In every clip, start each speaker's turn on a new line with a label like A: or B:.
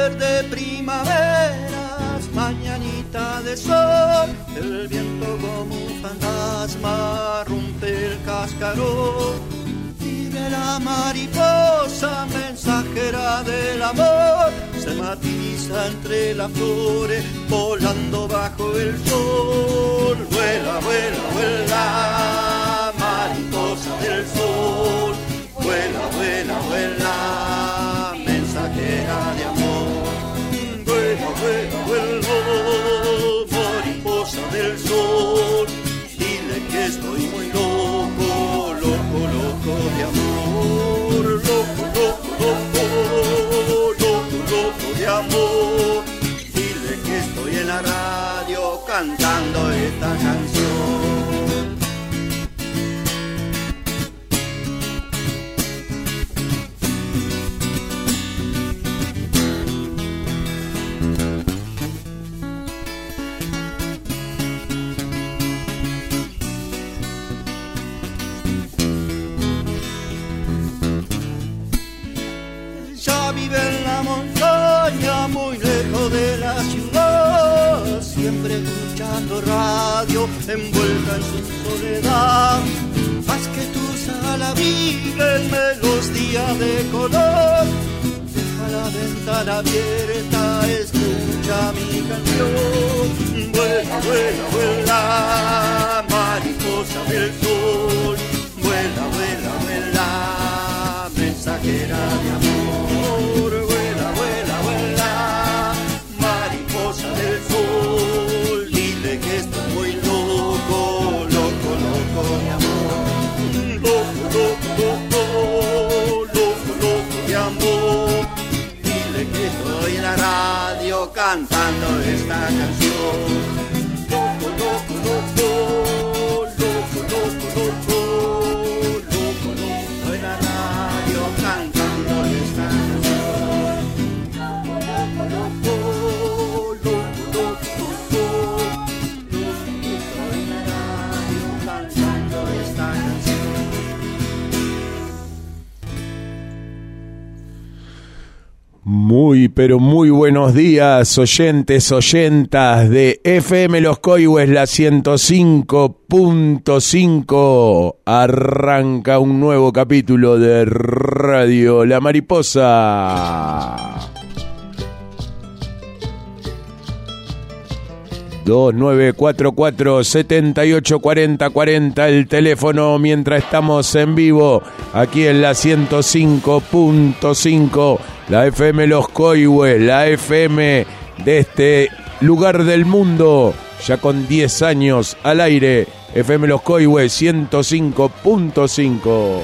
A: verde primaveras, mañanita de sol, el viento como un fantasma rompe el cascarón. Vive la mariposa, mensajera del amor, se matiza entre las flores, volando bajo el sol. Vuela, vuela, vuela, mariposa del sol. Vuela, vuela, vuela, mensajera de amor. Vuela, vuela, vuela, mariposa del sol. Dile que estoy muy loco, loco, loco de amor. Loco, loco, loco, loco, loco de amor. Dile que estoy en la radio cantando esta canción. Vive en la montaña, muy lejos de la ciudad, siempre escuchando radio, envuelta en su soledad. Haz que tu sala vive en melodía de color, deja la ventana abierta, escucha mi canción. Vuela, vuela, vuela, mariposa del sol. Vuela, vuela, vuela, mensajera de amor. Vuela, vuela, vuela, mariposa del sol. Dile que estoy muy loco, loco, loco de amor. Loco, loco, loco, loco, loco de amor. Dile que estoy en la radio cantando esta canción. Loco, loco, loco, loco, loco, loco, loco, loco en la radio cantando esta canción. Loco, loco, loco, loco, loco, loco en la radio cantando esta canción.
B: Muy, pero muy buenos días, oyentes, oyentas de FM Los Coihues, la 105.5. Arranca un nuevo capítulo de Radio La Mariposa. 2944-784040 el teléfono mientras estamos en vivo aquí en la 105.5, la FM Los Coihues, la FM de este lugar del mundo, ya con 10 años al aire. FM Los Coihues 105.5.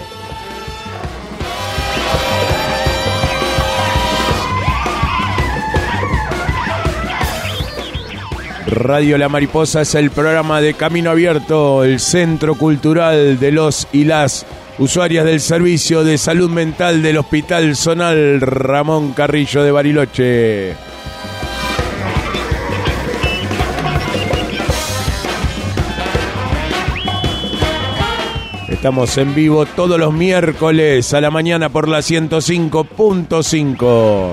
B: Radio La Mariposa es el programa de Camino Abierto, el centro cultural de los y las usuarias del servicio de salud mental del Hospital Zonal Ramón Carrillo de Bariloche. Estamos en vivo todos los miércoles a la mañana por la 105.5.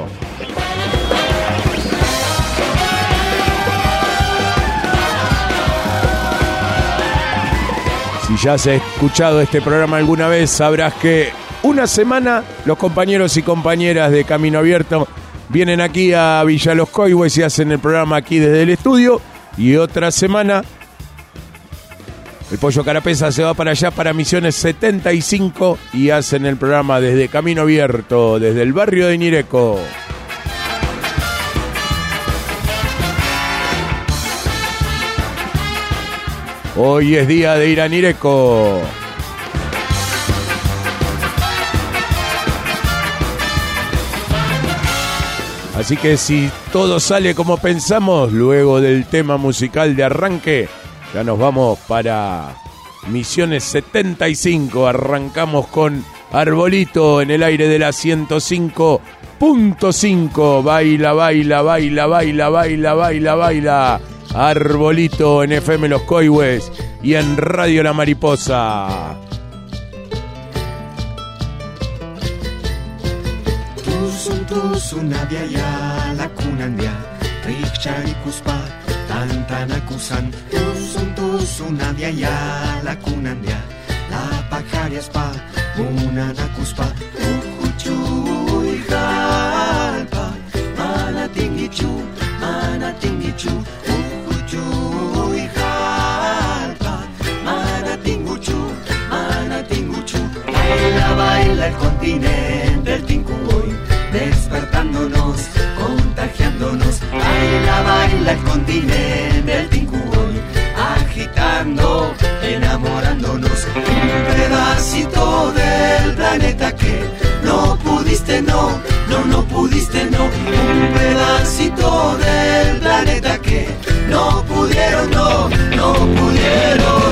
B: Si ya has escuchado este programa alguna vez, sabrás que una semana los compañeros y compañeras de Camino Abierto vienen aquí a Villa Los Coihues y hacen el programa aquí desde el estudio, y otra semana el Pollo Carapeza se va para allá, para Misiones 75, y hacen el programa desde Camino Abierto, desde el barrio de Nireco. Hoy es día de ir a Nireco. Así que si todo sale como pensamos, luego del tema musical de arranque, ya nos vamos para Misiones 75. Arrancamos con Arbolito en el aire de la 105.5. Baila, baila, baila, baila, baila, baila, baila. Arbolito en FM Los Coihues y en Radio La Mariposa.
A: Tus Tusunadiaya la kunandia Rikcharikuspa tantanakusan Tusunadiaya la kunandia La pajariaspa munanakuspa Ukuchuy jalpa Manatingichu Ukuchuy jalpa Manatinguchu Baila el continente el Tincuboy despertándonos, contagiándonos. Baila el continente el Tincuboy agitando, enamorándonos. Un pedacito del planeta que no pudiste, no pudiste, no. Un pedacito del planeta que no pudieron, no pudieron.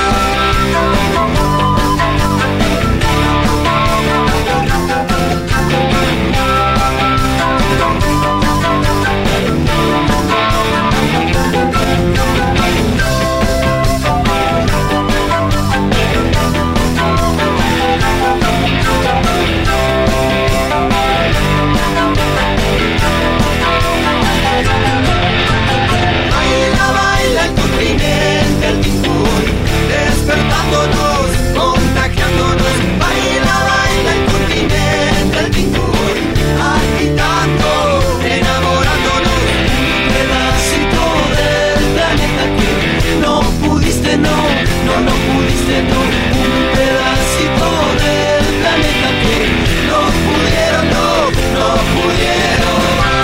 A: Despertándonos, contagiándonos, baila el continente el Tincuboy, agitando, enamorándonos. Un pedacito del planeta que no pudiste, no pudiste, no. Un pedacito del planeta que no pudieron, no pudieron.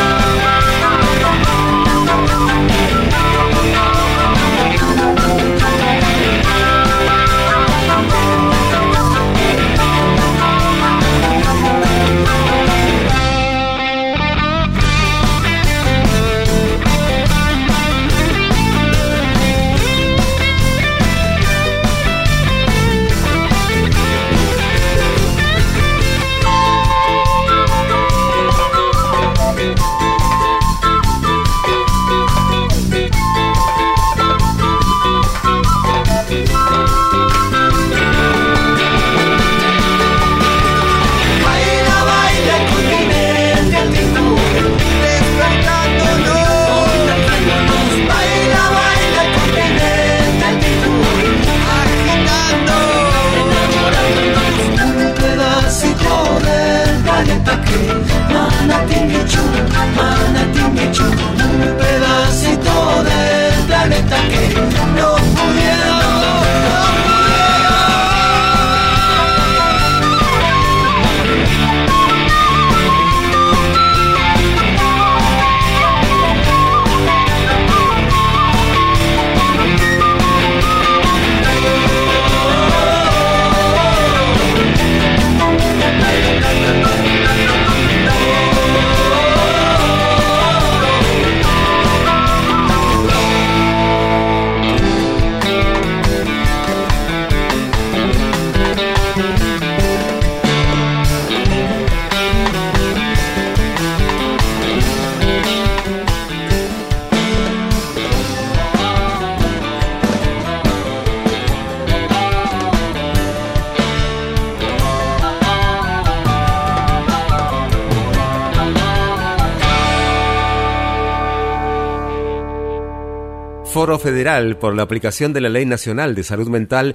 A: Manatingichu, un pedacito del planeta que no pudieron,
C: Foro Federal por la aplicación de la Ley Nacional de Salud Mental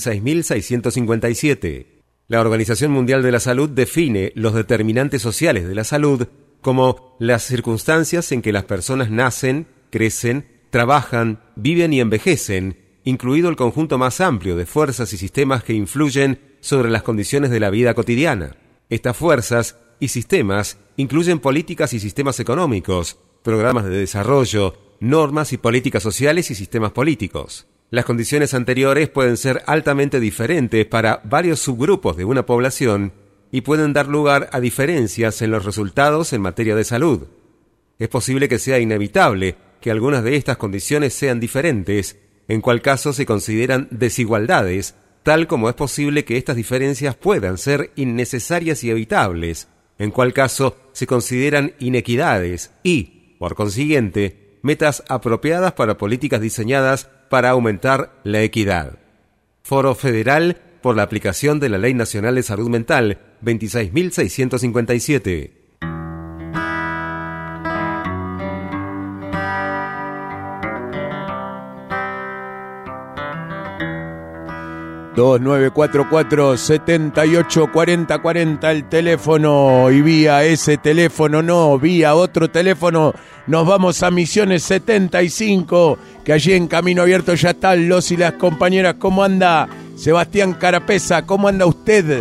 C: 26.657. La Organización Mundial de la Salud define los determinantes sociales de la salud como las circunstancias en que las personas nacen, crecen, trabajan, viven y envejecen, incluido el conjunto más amplio de fuerzas y sistemas que influyen sobre las condiciones de la vida cotidiana. Estas fuerzas y sistemas incluyen políticas y sistemas económicos, programas de desarrollo, normas y políticas sociales y sistemas políticos. Las condiciones anteriores pueden ser altamente diferentes para varios subgrupos de una población y pueden dar lugar a diferencias en los resultados en materia de salud. Es posible que sea inevitable que algunas de estas condiciones sean diferentes, en cual caso se consideran desigualdades, tal como es posible que estas diferencias puedan ser innecesarias y evitables, en cual caso se consideran inequidades y, por consiguiente, metas apropiadas para políticas diseñadas para aumentar la equidad. Foro Federal por la aplicación de la Ley Nacional de Salud Mental 26.657.
B: 2944-784040 el teléfono, y vía ese teléfono, no, vía otro teléfono, nos vamos a Misiones 75, que allí en Camino Abierto ya están los y las compañeras. ¿Cómo anda Sebastián Carapesa? ¿Cómo anda usted?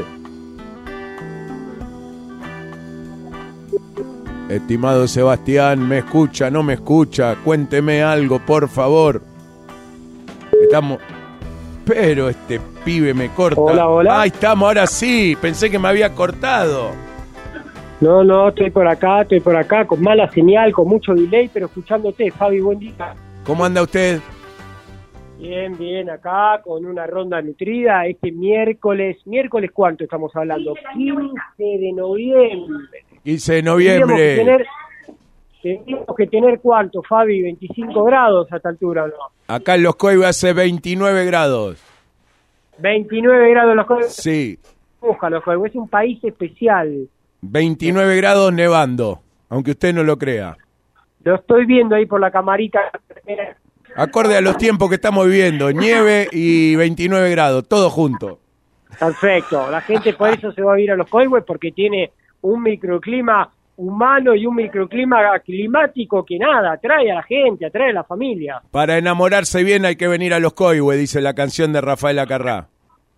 B: Estimado Sebastián, ¿me escucha? ¿No me escucha? Cuénteme algo, por favor. Estamos... Pero este pibe me corta.
D: Hola, hola.
B: Ahí estamos, ahora sí. Pensé que me había cortado.
D: No, estoy por acá, con mala señal, con mucho delay, pero escuchándote, Fabi, buen día.
B: ¿Cómo anda usted?
D: Bien, acá, con una ronda nutrida, este miércoles ¿cuánto estamos hablando? 15 de noviembre.
B: 15 de noviembre.
D: Tendríamos que tener ¿cuánto, Fabi? 25 grados a esta altura, ¿no?
B: Acá en Los Coibes hace 29 grados.
D: 29 grados en Los Coibes.
B: Sí.
D: Ojalá, Los Coibes, es un país especial.
B: 29 grados nevando, aunque usted no lo crea.
D: Lo estoy viendo ahí por la camarita.
B: Acorde a los tiempos que estamos viviendo, nieve y 29 grados, todo junto.
D: Perfecto, la gente por eso se va a ir a Los Coibes, porque tiene un microclima humano y un microclima climático que nada, atrae a la gente, atrae a la familia.
B: Para enamorarse bien hay que venir a Los Coibes, dice la canción de Rafael Acarrá.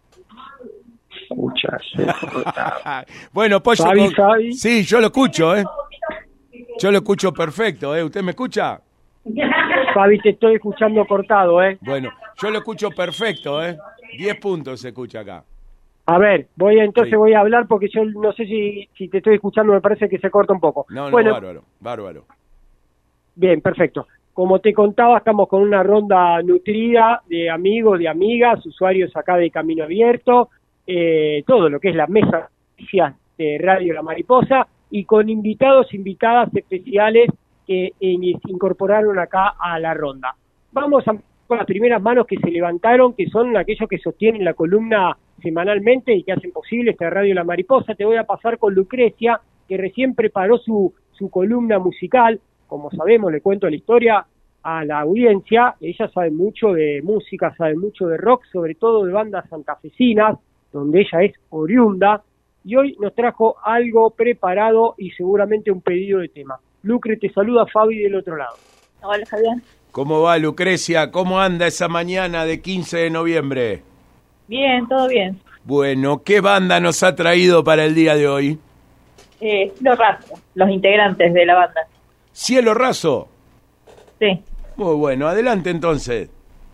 B: Bueno, Pollo,
D: Fabi.
B: Sí, yo lo escucho, Yo lo escucho perfecto, ¿Usted me escucha?
D: Fabi, te estoy escuchando cortado,
B: Bueno, yo lo escucho perfecto, 10 puntos se escucha acá.
D: A ver, voy a hablar porque yo no sé si te estoy escuchando, me parece que se corta un poco.
B: No,
D: bueno,
B: bárbaro.
D: Bien, perfecto. Como te contaba, estamos con una ronda nutrida de amigos, de amigas, usuarios acá de Camino Abierto, todo lo que es la mesa de Radio La Mariposa, y con invitados, invitadas especiales que se incorporaron acá a la ronda. Vamos a con las primeras manos que se levantaron, que son aquellos que sostienen la columna semanalmente y que hacen posible esta Radio La Mariposa. Te voy a pasar con Lucrecia, que recién preparó su columna musical. Como sabemos, le cuento la historia a la audiencia. Ella sabe mucho de música, sabe mucho de rock, sobre todo de bandas santafesinas, donde ella es oriunda, y hoy nos trajo algo preparado y seguramente un pedido de tema. Lucre, te saluda Fabi del otro lado.
E: Hola, Javier.
B: ¿Cómo va, Lucrecia? ¿Cómo anda esa mañana de 15 de noviembre?
E: Bien, todo bien.
B: Bueno, ¿qué banda nos ha traído para el día de hoy?
E: Cielo Raso, los integrantes de la banda.
B: ¿Cielo Raso?
E: Sí.
B: Muy bueno, adelante entonces.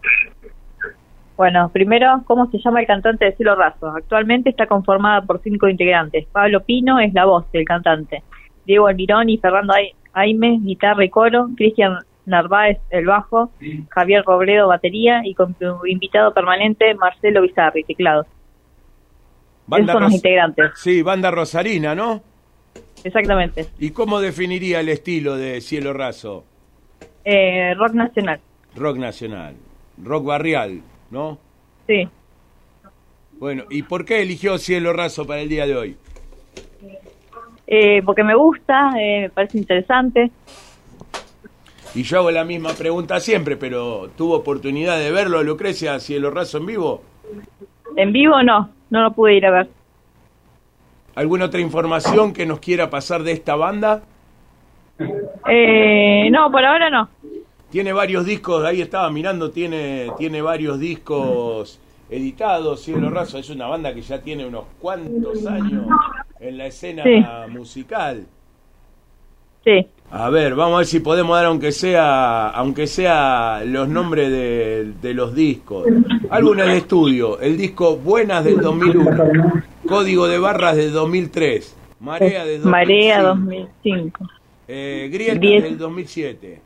E: Bueno, primero, ¿cómo se llama el cantante de Cielo Raso? Actualmente está conformada por 5 integrantes. Pablo Pino es la voz del cantante. Diego Almirón y Fernando Aime, guitarra y coro. Cristian Narváez, el bajo. Javier Robledo, batería. Y con invitado permanente, Marcelo Bizarri, teclados. Esos son los integrantes.
B: Sí, banda rosarina, ¿no?
E: Exactamente.
B: ¿Y cómo definiría el estilo de Cielo Raso?
E: Rock nacional.
B: Rock nacional. Rock barrial, ¿no?
E: Sí.
B: Bueno, ¿y por qué eligió Cielo Raso para el día de hoy?
E: Porque me gusta, me parece interesante.
B: Y yo hago la misma pregunta siempre, pero ¿tuvo oportunidad de verlo, Lucrecia, Cielo Raso en vivo?
E: En vivo no lo pude ir a ver.
B: ¿Alguna otra información que nos quiera pasar de esta banda?
E: No, por ahora no.
B: Tiene varios discos, ahí estaba mirando, tiene varios discos editados. Cielo Raso es una banda que ya tiene unos cuantos años en la escena musical.
E: Sí.
B: A ver, vamos a ver si podemos dar aunque sea los nombres de los discos. Álbumes de estudio, el disco Buenas del 2001, Código de Barras del 2003, Marea de 2005,
E: Marea 2005,
B: Grietas del 2007,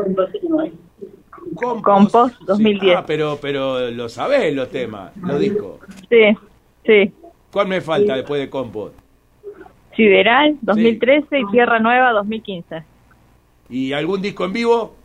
E: Compost 2010.
B: Ah, pero lo sabés los temas, los discos.
E: Sí.
B: ¿Cuál me falta después de Compost?
E: Sideral 2013 y Tierra Nueva 2015.
B: ¿Y algún disco en vivo?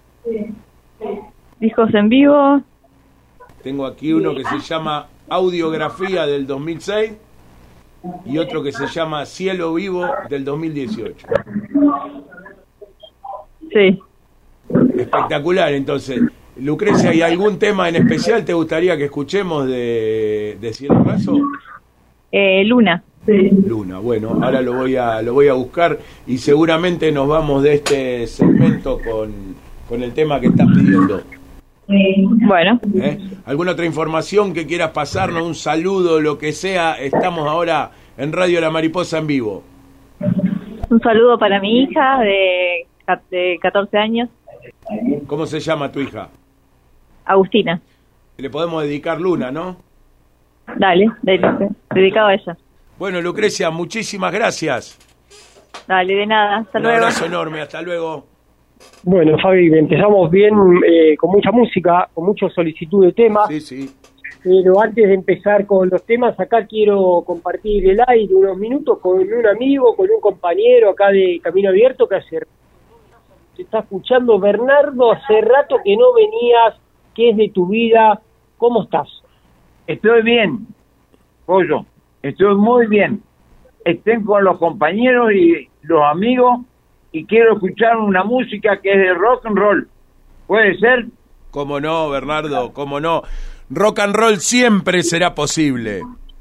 E: Discos en vivo.
B: Tengo aquí uno que se llama Audiografía del 2006 y otro que se llama Cielo Vivo del 2018.
E: Sí.
B: Espectacular, entonces. Lucrecia, ¿y algún tema en especial te gustaría que escuchemos de Cielo Raso?
E: Luna.
B: Luna, bueno, ahora lo voy a buscar y seguramente nos vamos de este segmento con el tema que estás pidiendo.
E: Bueno.
B: ¿Alguna otra información que quieras pasarnos? Un saludo, lo que sea. Estamos ahora en Radio La Mariposa en vivo.
E: Un saludo para mi hija de 14 años,
B: ¿Cómo se llama tu hija?
E: Agustina.
B: Le podemos dedicar Luna, ¿no?
E: Dale, dedicado a ella.
B: Bueno, Lucrecia, muchísimas gracias.
E: Dale, de nada, hasta
B: Un
E: luego.
B: abrazo enorme, hasta luego.
D: Bueno, Fabi, empezamos bien con mucha música, con mucha solicitud de temas,
B: Sí.
D: pero antes de empezar con los temas, acá quiero compartir el aire unos minutos con un amigo, con un compañero acá de Camino Abierto que te está escuchando. Bernardo, hace rato que no venías, ¿qué es de tu vida? ¿Cómo estás?
F: Estoy bien, Pollo, estoy muy bien. Estoy con los compañeros y los amigos y quiero escuchar una música que es de rock and roll. ¿Puede ser?
B: ¿Cómo no, Bernardo? ¿Cómo no? Rock and roll siempre será posible.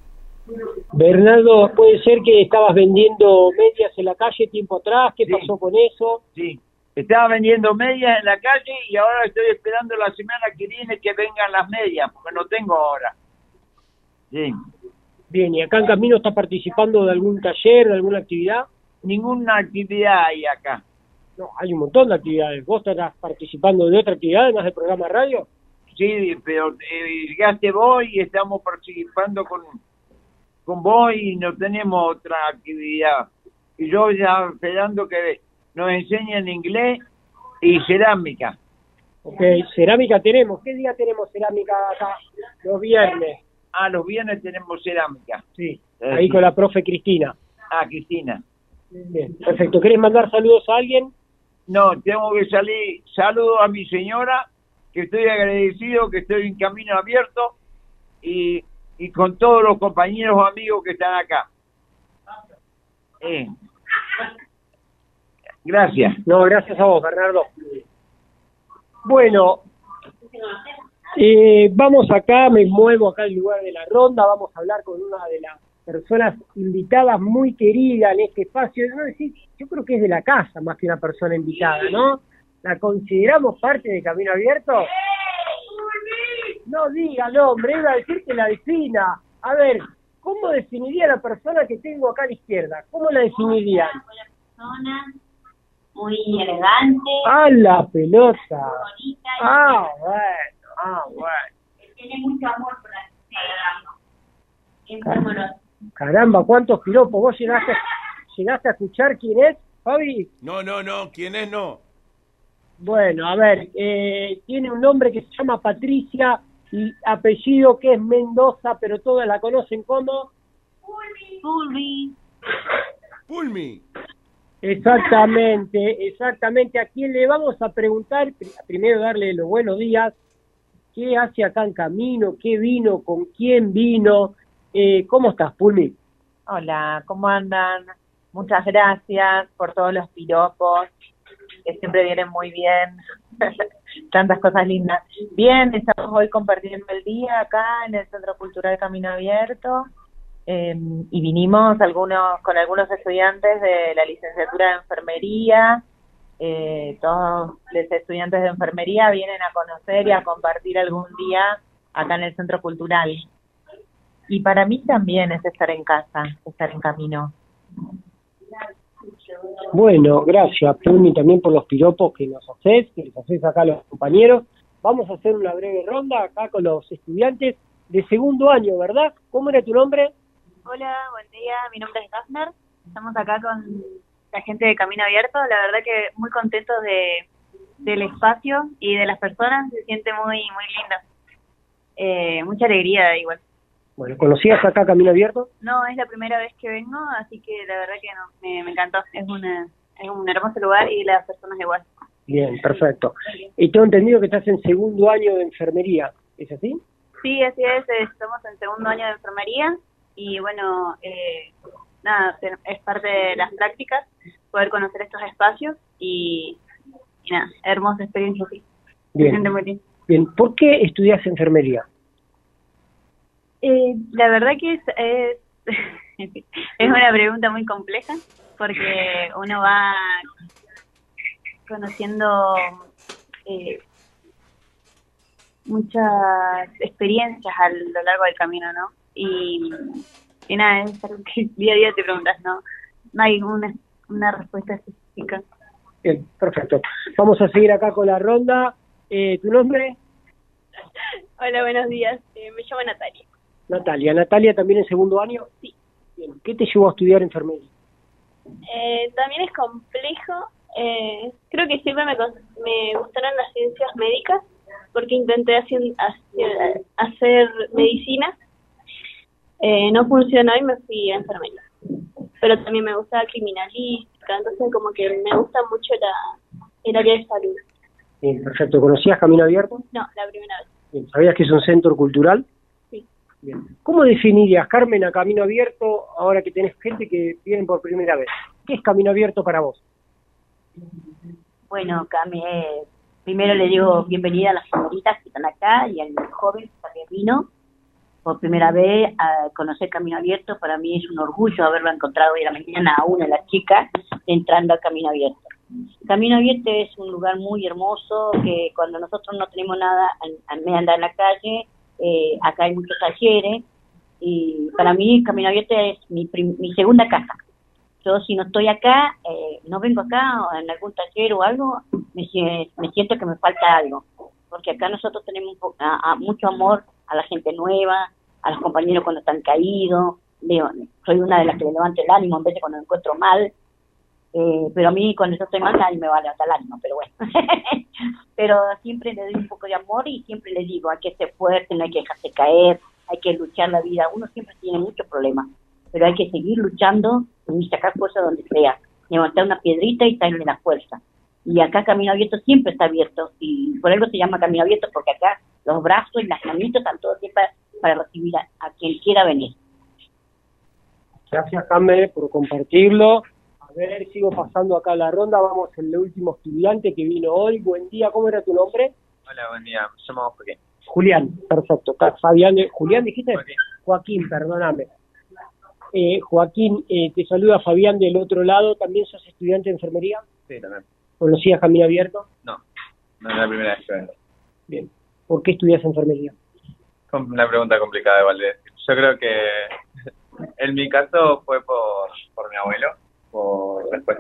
D: Bernardo, ¿puede ser que estabas vendiendo medias en la calle tiempo atrás? ¿Qué
F: Sí.
D: pasó con eso?
F: Sí. Estaba vendiendo medias en la calle y ahora estoy esperando la semana que viene que vengan las medias, porque no tengo ahora. Sí.
D: Bien, ¿y acá en Camino estás participando de algún taller, de alguna actividad?
F: Ninguna actividad hay acá.
D: No, hay un montón de actividades. ¿Vos estás participando de otra actividad además del programa de radio?
F: Sí, pero llegaste vos y estamos participando con vos y no tenemos otra actividad. Y yo ya esperando que nos enseñen inglés y cerámica.
D: Ok, cerámica tenemos. ¿Qué día tenemos cerámica acá? Los viernes.
F: Los viernes tenemos cerámica.
D: Sí, ahí con la profe Cristina.
F: Cristina.
D: Bien, perfecto. ¿Querés mandar saludos a alguien?
F: No, tengo que salir. Saludo a mi señora, que estoy agradecido, que estoy en Camino Abierto y con todos los compañeros o amigos que están acá. Gracias.
D: No, gracias a vos, Bernardo. Bueno, vamos acá, me muevo acá al lugar de la ronda, vamos a hablar con una de las personas invitadas muy querida en este espacio. No decir, yo creo que es de la casa más que una persona invitada, ¿no? ¿La consideramos parte de Camino Abierto? No diga el hombre, iba a decir que la defina. A ver, ¿cómo definiría la persona que tengo acá a la izquierda? ¿Cómo la definirían?
G: Persona muy elegante,
D: ¡Ah, la pelota!
G: bonita
D: Bueno.
G: y tiene mucho amor por la sociedad. Es muy amorosa.
D: Caramba, cuántos piropos. ¿Vos llegaste a escuchar quién es, Fabi?
B: No, ¿quién es? No.
D: Bueno, a ver, tiene un nombre que se llama Patricia y apellido que es Mendoza, pero todas la conocen como...
B: Pulmi.
D: Exactamente. ¿A quién le vamos a preguntar? Primero darle los buenos días. ¿Qué hace acá en Camino? ¿Qué vino? ¿Con quién vino? ¿Cómo estás, Pulmi?
H: Hola, ¿cómo andan? Muchas gracias por todos los piropos, que siempre vienen muy bien. Tantas cosas lindas. Bien, estamos hoy compartiendo el día acá en el Centro Cultural Camino Abierto. Y vinimos con algunos estudiantes de la licenciatura de enfermería. Todos los estudiantes de enfermería vienen a conocer y a compartir algún día acá en el Centro Cultural. Y para mí también es estar en casa, estar en Camino.
D: Bueno, gracias, Pulmi, también por los piropos que nos haces, que les haces acá a los compañeros. Vamos a hacer una breve ronda acá con los estudiantes de segundo año, ¿verdad? ¿Cómo era tu nombre?
E: Hola, buen día, mi nombre es Daphner. Estamos acá con la gente de Camino Abierto. La verdad que muy contentos del espacio y de las personas. Se siente muy lindo. Mucha alegría igual.
D: Bueno, ¿conocías acá Camino Abierto?
E: No, es la primera vez que vengo, así que la verdad que me encantó. Es un hermoso lugar y las personas igual.
D: Bien, perfecto. Y tengo entendido que estás en segundo año de enfermería, ¿es así?
E: Sí, así es. Estamos en segundo año de enfermería y bueno, nada, es parte de las prácticas poder conocer estos espacios y nada, hermosa experiencia, sí.
D: Bien.
E: Se siente muy bien.
D: Bien, ¿por qué estudias enfermería?
I: La verdad que es es una pregunta muy compleja, porque uno va conociendo muchas experiencias a lo largo del camino, ¿no? Y nada, es algo que día a día te preguntas, no hay una respuesta específica.
D: Bien, perfecto. Vamos a seguir acá con la ronda. ¿Tu nombre?
J: Hola, buenos días. Me llamo Natalia.
D: Natalia, ¿también en segundo año?
J: Sí.
D: Bien, ¿qué te llevó a estudiar enfermería?
J: También es complejo. Creo que siempre me gustaron las ciencias médicas, porque intenté hacer medicina. No funcionó y me fui a enfermería. Pero también me gusta criminalística, entonces como que me gusta mucho el área de salud.
D: Bien, perfecto. ¿Conocías Camino Abierto?
J: No, la primera vez.
D: Bien, ¿sabías que es un centro cultural?
J: Sí.
D: Bien. ¿Cómo definirías, Carmen, a Camino Abierto ahora que tenés gente que viene por primera vez? ¿Qué es Camino Abierto para vos?
K: Bueno, primero le digo bienvenida a las señoritas que están acá y al joven que también vino por primera vez a conocer Camino Abierto. Para mí es un orgullo haberlo encontrado hoy a la mañana a una de las chicas entrando a Camino Abierto. Camino Abierto es un lugar muy hermoso que cuando nosotros no tenemos nada, me andar en la calle, acá hay muchos talleres y para mí Camino Abierto es mi segunda casa. Yo si no estoy acá, no vengo acá o en algún taller o algo, me siento que me falta algo, porque acá nosotros tenemos mucho amor a la gente nueva, a los compañeros cuando están caídos. Soy una de las que le levanta el ánimo en vez de cuando me encuentro mal, pero a mí cuando yo estoy mal nadie me va a levantar el ánimo, pero bueno. Pero siempre le doy un poco de amor y siempre le digo, hay que ser fuerte, no hay que dejarse caer, hay que luchar la vida. Uno siempre tiene muchos problemas, pero hay que seguir luchando y sacar fuerza donde sea, levantar una piedrita y traerle la fuerza. Y acá Camino Abierto siempre está abierto, y por algo se llama Camino Abierto, porque acá los brazos y las manitos están todos siempre para recibir a quien quiera venir.
D: Gracias, Carmen, por compartirlo. A ver, sigo pasando acá la ronda. Vamos el último estudiante que vino hoy. Buen día, ¿cómo era tu nombre?
L: Hola, buen día, me llamo Joaquín.
D: Julián, perfecto. Fabián, ¿Julián dijiste? Joaquín, perdóname. Joaquín, te saluda Fabián del otro lado. ¿También sos estudiante de enfermería?
L: Sí, también.
D: ¿Conocías Camino Abierto?
L: No es la primera vez que vengo.
D: Bien. ¿Por qué estudias enfermería?
L: Una pregunta complicada igual de decir. Yo creo que en mi caso fue por mi abuelo, después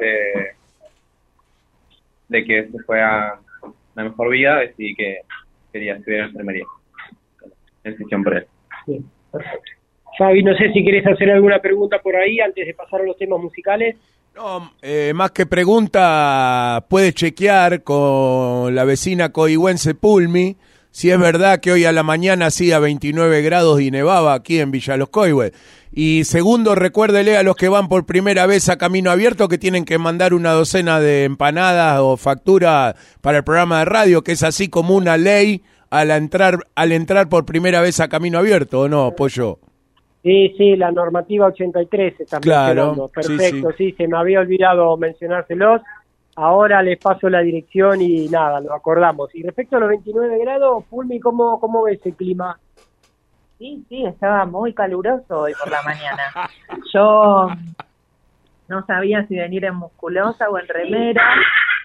L: de que se fue a una mejor vida, decidí que quería estudiar enfermería. Decisión por él.
D: Bien, perfecto. Fabi, no sé si querés hacer alguna pregunta por ahí antes de pasar a los temas musicales.
B: No, más que pregunta, puede chequear con la vecina coigüense Pulmi si es verdad que hoy a la mañana hacía 29 grados y nevaba aquí en Villa Los Coihues. Y segundo, recuérdele a los que van por primera vez a Camino Abierto que tienen que mandar una docena de empanadas o factura para el programa de radio, que es así como una ley al entrar por primera vez a Camino Abierto, ¿o no, Pollo?
D: Sí, la normativa 83 está mencionando. Perfecto, sí, se me había olvidado mencionárselos. Ahora les paso la dirección y nada, lo acordamos. Y respecto a los 29 grados, Pulmi, ¿cómo ves el clima?
H: Sí, estaba muy caluroso hoy por la mañana. Yo no sabía si venir en musculosa o en remera,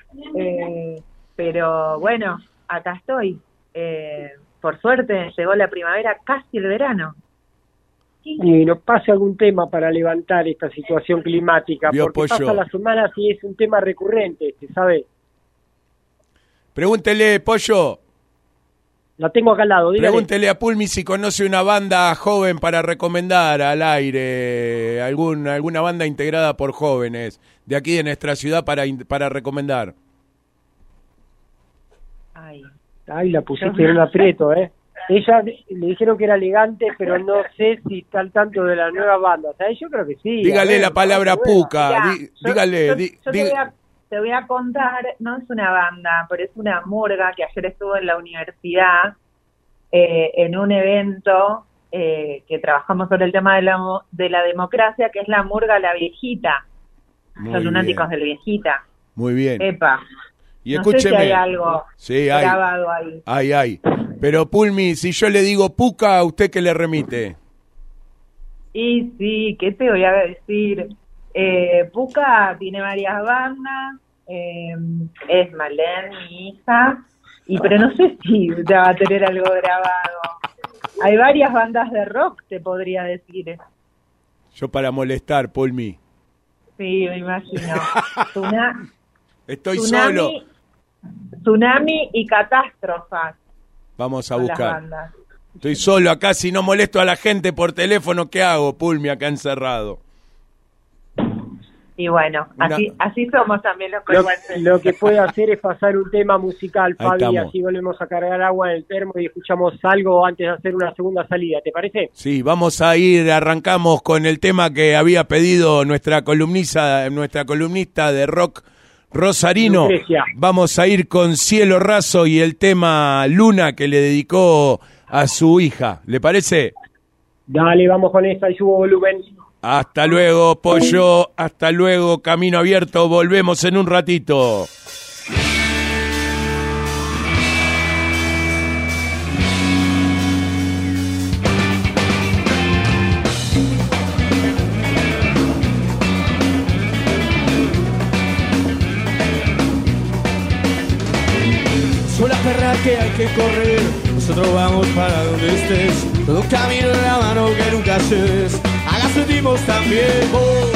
H: pero bueno, acá estoy. Por suerte llegó la primavera, casi el verano.
D: Y nos pase algún tema para levantar esta situación climática, porque pasa las semanas y es un tema recurrente, ¿sabe?
B: Pregúntele, Pollo.
D: La tengo acá al lado, dígale.
B: Pregúntele a Pulmi si conoce una banda joven para recomendar al aire, alguna banda integrada por jóvenes de aquí de nuestra ciudad para recomendar.
H: Ay,
D: la pusiste en un aprieto, Ella le dijeron que era elegante, pero no sé si está al tanto de la nueva banda. O sea, yo creo que sí.
B: Dígale la palabra puca. Dígale.
H: Te voy a contar, no es una banda, pero es una murga que ayer estuvo en la universidad en un evento que trabajamos sobre el tema de la democracia, que es la murga La Viejita. Los lunáticos del Viejita.
B: Muy bien.
H: Epa.
B: Y
H: no sé si
B: escúcheme.
H: hay algo
B: Sí,
H: grabado ahí.
B: Hay. Pero Pulmi, si yo le digo Puca, ¿a usted qué le remite?
H: Y sí, ¿qué te voy a decir? Puca tiene varias bandas, es Malén, mi hija, pero no sé si ya va a tener algo grabado. Hay varias bandas de rock, te podría decir.
B: Yo para molestar, Pulmi.
H: Sí, me imagino.
B: Estoy solo.
H: Tsunami y Catástrofas.
B: Vamos a
H: son las
B: buscar.
H: bandas.
B: Estoy solo acá, si no molesto a la gente por teléfono, ¿qué hago, Pulmi, acá encerrado?
H: Y bueno, así somos también los coihuenses.
D: Lo que puede hacer es pasar un tema musical,
B: Ahí
D: Fabi,
B: estamos.
D: así volvemos a cargar agua en el termo y escuchamos algo antes de hacer una segunda salida, ¿te parece?
B: Sí, vamos a ir, arrancamos con el tema que había pedido nuestra columnista de rock, Rosarino.
D: Lucrecia.
B: Vamos a ir con Cielo Raso y el tema Luna que le dedicó a su hija. ¿Le parece?
D: Dale, vamos con esta y subo volumen.
B: Hasta luego, Pollo. Hasta luego, Camino Abierto. Volvemos en un ratito.
A: Soy la perra que hay que correr, nosotros vamos para donde estés. Todo camino en la mano que nunca cedes, acá sentimos también vos.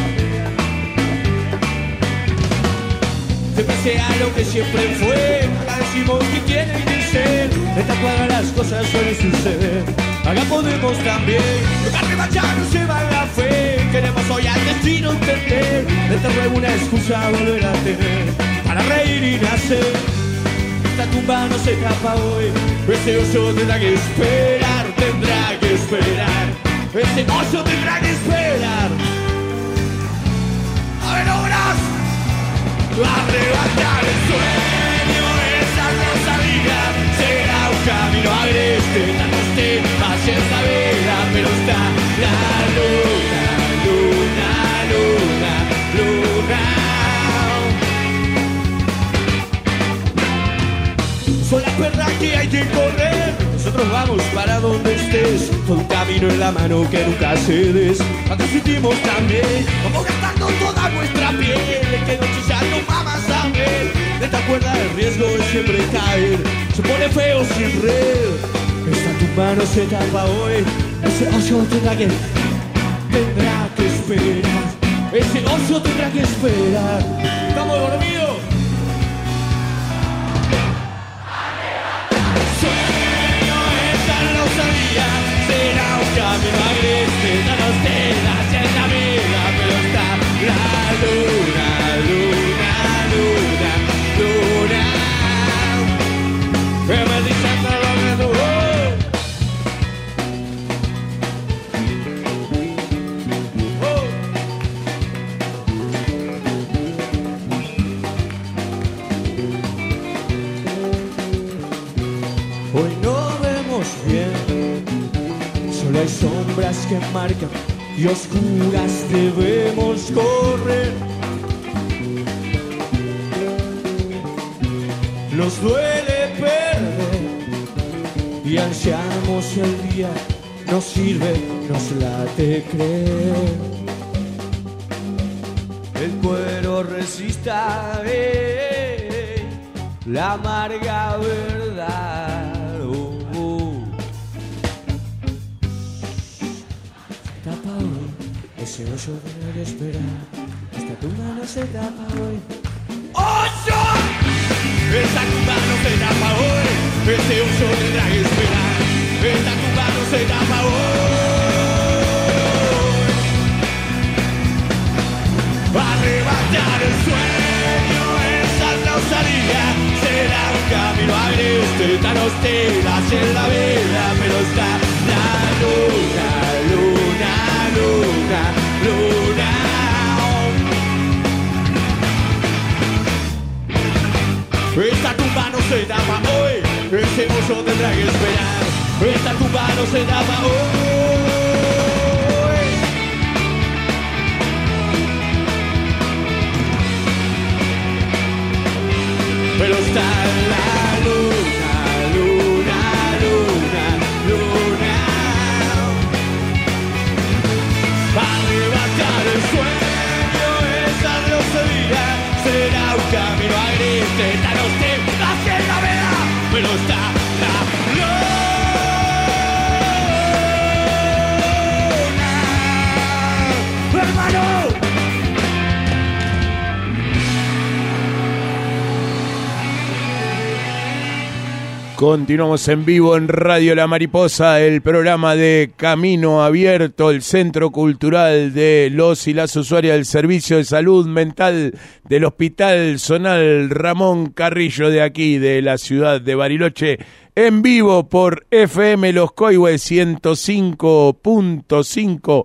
A: Siempre sea lo que siempre fue, acá decimos que tiene que ser. Esta cuadra las cosas suelen suceder, acá podemos también. Tocar revanchar no se va la fe, queremos hoy al destino entender. Esta fue una excusa volver a tener, para reír y nacer. Esta tumba no se tapa hoy, ese oso tendrá que esperar, tendrá que esperar, ese oso tendrá que esperar. A ver, obras, arrebatar el sueño, esa rosalía, será un camino agreste, tantos temas y esta vela, pero está la luna, luna, luna, luna. Soy la perra que hay que correr, nosotros vamos para donde estés. Todo un camino en la mano que nunca cedes, acá sentimos también, como gastando toda nuestra piel, que noche ya no mamas a ver. Esta cuerda el riesgo es siempre caer, se pone feo sin red. Esta tumba no se tapa hoy, ese oso tendrá que esperar, ese oso tendrá que esperar. ¿Estamos dormidos? Será un camino agreste, danos telas en la vida, pero está la luna, luna, luna, luna. Que me dicen todo lo que tú Hoy no vemos bien, solo hay sombras que marcan y oscuras debemos correr. Nos duele perder y ansiamos el día, nos sirve, nos late creer. El cuero resista la amarga verdad. Tapa hoy, ese oso tendrá que esperar. Esta tumba no se tapa hoy. ¡Oso! Esta tumba no se tapa hoy. Ese oso tendrá que esperar. Esta tumba no se tapa hoy. Arrebatar el sueño, esa rosalía. Será un camino agreste, tanos telas en la vela, pero está la luna, luna, luna, luna. Esta tumba no se tapa hoy, ese oso tendrá que esperar. Esta tumba no se tapa hoy. pero está la luna, luna, luna, luna. Arrebatar el sueño, esa grosería, será un camino a gris, estar usted hacia la veda, pero está la luna, hermano.
B: Continuamos en vivo en Radio La Mariposa, el programa de Camino Abierto, el Centro Cultural de los y las usuarias del Servicio de Salud Mental del Hospital Zonal Ramón Carrillo de aquí, de la ciudad de Bariloche, en vivo por FM Los Coihues 105.5.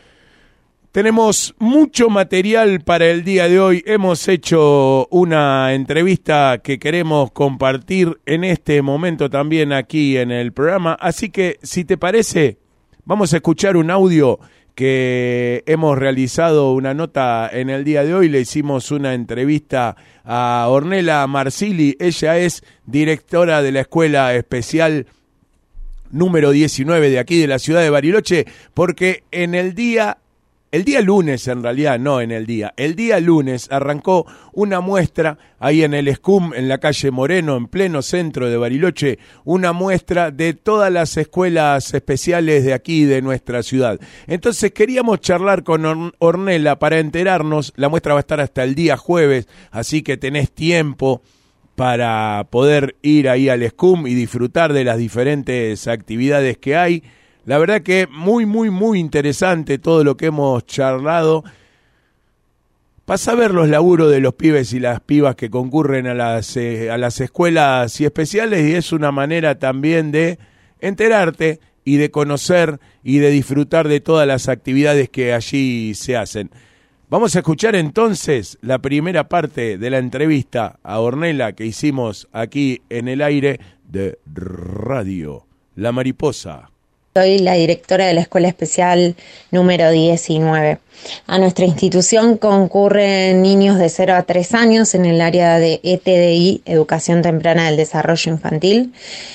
B: Tenemos mucho material para el día de hoy. Hemos hecho una entrevista que queremos compartir en este momento también aquí en el programa. Así que, si te parece, vamos a escuchar un audio que hemos realizado, una nota en el día de hoy. Le hicimos una entrevista a Ornella Marsili. Ella es directora de la Escuela Especial número 19 de aquí de la ciudad de Bariloche, porque el día lunes, en realidad, no en el día lunes arrancó una muestra ahí en el SCUM, en la calle Moreno, en pleno centro de Bariloche, una muestra de todas las escuelas especiales de aquí, de nuestra ciudad. Entonces queríamos charlar con Ornella para enterarnos. La muestra va a estar hasta el día jueves, así que tenés tiempo para poder ir ahí al SCUM y disfrutar de las diferentes actividades que hay. La verdad que muy, muy, muy interesante todo lo que hemos charlado. Pasa a ver los laburos de los pibes y las pibas que concurren a las escuelas y especiales, y es una manera también de enterarte y de conocer y de disfrutar de todas las actividades que allí se hacen. Vamos a escuchar entonces la primera parte de la entrevista a Ornella que hicimos aquí en el aire de Radio La Mariposa.
M: Soy la directora de la Escuela Especial número 19. A nuestra institución concurren niños de 0 a 3 años en el área de ETDI, Educación Temprana del Desarrollo Infantil,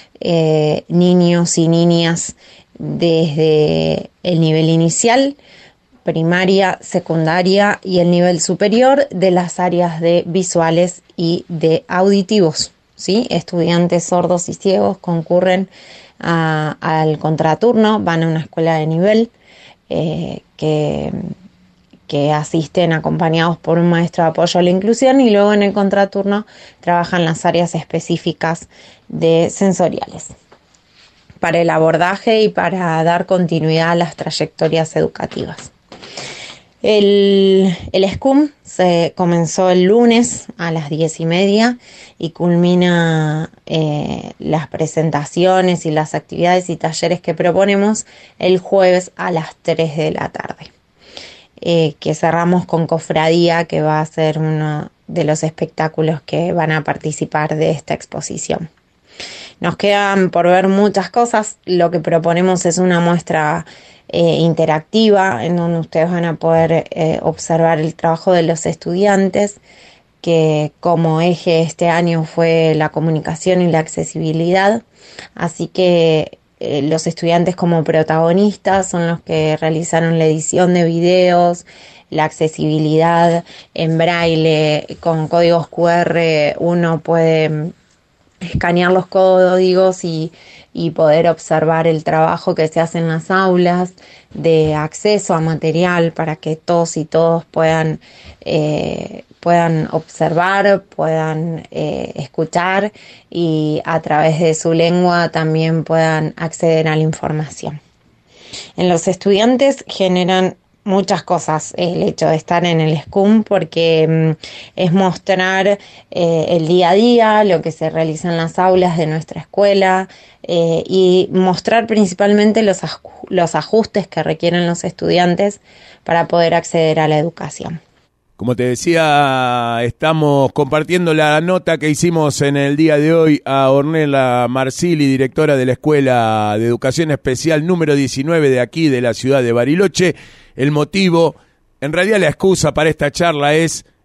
M: niños y niñas desde el nivel inicial, primaria, secundaria y el nivel superior de las áreas de visuales y de auditivos, ¿sí? Estudiantes sordos y ciegos concurren al contraturno, van a una escuela de nivel que asisten acompañados por un maestro de apoyo a la inclusión, y luego en el contraturno trabajan las áreas específicas de sensoriales para el abordaje y para dar continuidad a las trayectorias educativas. El SCUM se comenzó el lunes a las 10:30 y culmina las presentaciones y las actividades y talleres que proponemos el jueves a las 3 de la tarde, que cerramos con Cofradía, que va a ser uno de los espectáculos que van a participar de esta exposición. Nos quedan por ver muchas cosas. Lo que proponemos es una muestra interactiva en donde ustedes van a poder observar el trabajo de los estudiantes, que como eje este año fue la comunicación y la accesibilidad. Así que los estudiantes como protagonistas son los que realizaron la edición de videos, la accesibilidad en braille, con códigos QR. Uno puede escanear los códigos y poder observar el trabajo que se hace en las aulas, de acceso a material para que todos y todos puedan observar, puedan escuchar, y a través de su lengua también puedan acceder a la información. En los estudiantes generan muchas cosas el hecho de estar en el SCUM, porque es mostrar el día a día, lo que se realiza en las aulas de nuestra escuela, y mostrar principalmente los ajustes que requieren los estudiantes para poder acceder a la educación.
B: Como te decía, estamos compartiendo la nota que hicimos en el día de hoy a Ornella Marsili, directora de la Escuela de Educación Especial número 19 de aquí, de la ciudad de Bariloche. El motivo, en realidad la excusa para esta charla es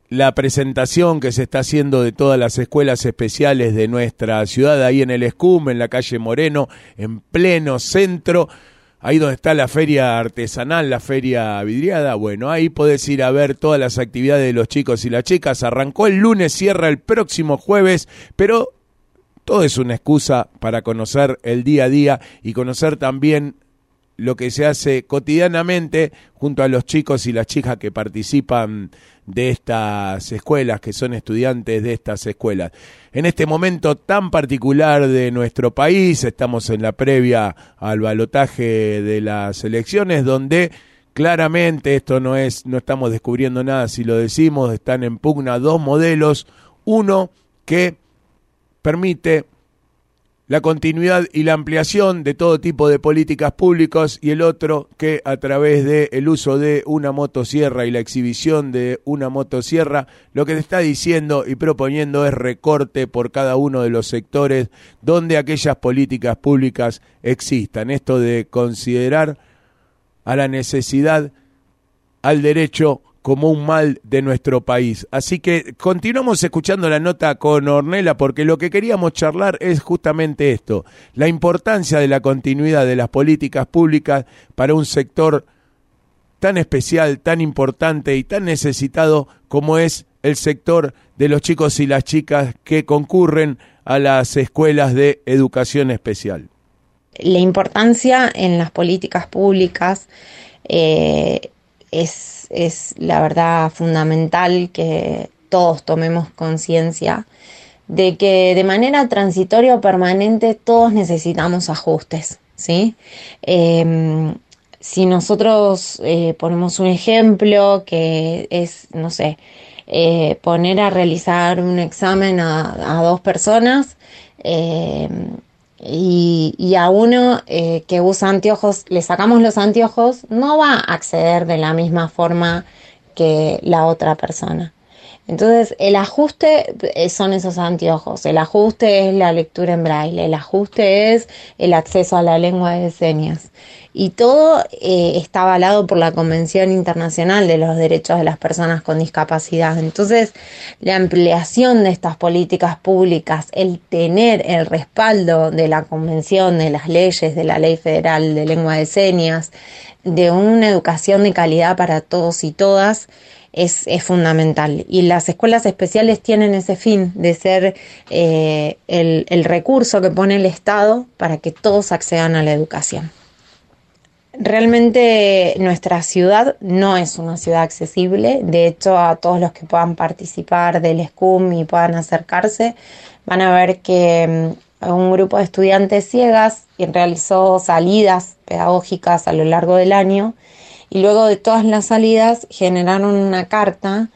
B: la presentación que se está haciendo de todas las escuelas especiales de nuestra ciudad, ahí en el ESCUM, en la calle Moreno, en pleno centro, ahí donde está la feria artesanal, la feria vidriada. Bueno, ahí podés ir a ver todas las actividades de los chicos y las chicas. Arrancó el lunes, cierra el próximo jueves, pero todo es una excusa para conocer el día a día y conocer también lo que se hace cotidianamente junto a los chicos y las chicas que participan de estas escuelas, que son estudiantes de estas escuelas. En este momento tan particular de nuestro país, estamos en la previa al balotaje de las elecciones, donde claramente esto no estamos descubriendo nada si lo decimos, están en pugna dos modelos, uno que permite la continuidad y la ampliación de todo tipo de políticas públicas y el otro que a través del uso de una motosierra y la exhibición de una motosierra lo que te está diciendo y proponiendo es recorte por cada uno de los sectores donde aquellas políticas públicas existan. Esto de considerar a la necesidad, al derecho como un mal de nuestro país. Así que continuamos escuchando la nota con Ornella porque lo que queríamos charlar es justamente esto, la importancia de la continuidad de las políticas públicas para un sector tan especial, tan importante y tan necesitado como es el sector de los chicos y las chicas que concurren a las escuelas de educación especial.
M: La importancia en las políticas públicas es la verdad fundamental que todos tomemos conciencia de que de manera transitoria o permanente todos necesitamos ajustes, ¿sí? Si nosotros ponemos un ejemplo que es, no sé, poner a realizar un examen a dos personas y a uno que usa anteojos, le sacamos los anteojos, no va a acceder de la misma forma que la otra persona. Entonces, el ajuste son esos anteojos, el ajuste es la lectura en braille, el ajuste es el acceso a la lengua de señas. Y todo está avalado por la Convención Internacional de los Derechos de las Personas con Discapacidad. Entonces, la ampliación de estas políticas públicas, el tener el respaldo de la Convención, de las leyes, de la Ley Federal de Lengua de Señas, de una educación de calidad para todos y todas, es fundamental. Y las escuelas especiales tienen ese fin de ser el recurso que pone el Estado para que todos accedan a la educación. Realmente nuestra ciudad no es una ciudad accesible. De hecho, a todos los que puedan participar del ESCUM y puedan acercarse, van a ver que un grupo de estudiantes ciegas realizó salidas pedagógicas a lo largo del año y luego de todas las salidas generaron una carta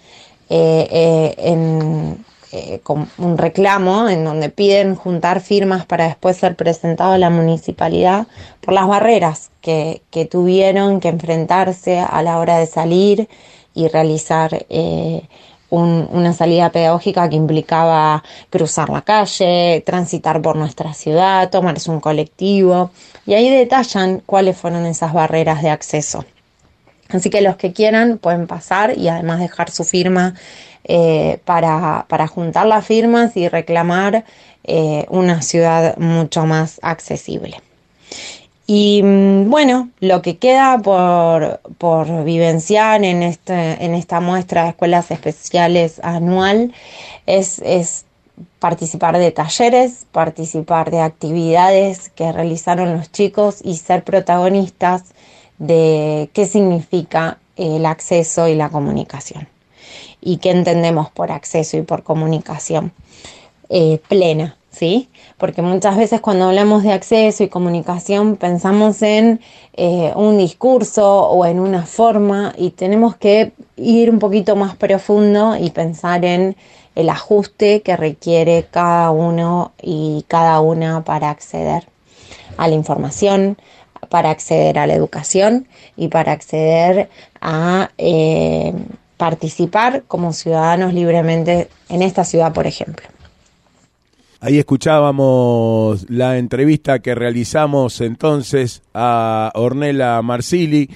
M: con un reclamo en donde piden juntar firmas para después ser presentado a la municipalidad por las barreras que tuvieron que enfrentarse a la hora de salir y realizar una salida pedagógica que implicaba cruzar la calle, transitar por nuestra ciudad, tomarse un colectivo, y ahí detallan cuáles fueron esas barreras de acceso. Así que los que quieran pueden pasar y además dejar su firma para juntar las firmas y reclamar una ciudad mucho más accesible. Y bueno, lo que queda por vivenciar en esta muestra de escuelas especiales anual es participar de talleres, participar de actividades que realizaron los chicos y ser protagonistas de qué significa el acceso y la comunicación y qué entendemos por acceso y por comunicación plena, ¿sí? Porque muchas veces cuando hablamos de acceso y comunicación pensamos en un discurso o en una forma y tenemos que ir un poquito más profundo y pensar en el ajuste que requiere cada uno y cada una para acceder a la información, para acceder a la educación y para acceder a participar como ciudadanos libremente en esta ciudad, por ejemplo.
B: Ahí escuchábamos la entrevista que realizamos entonces a Ornella Marsili,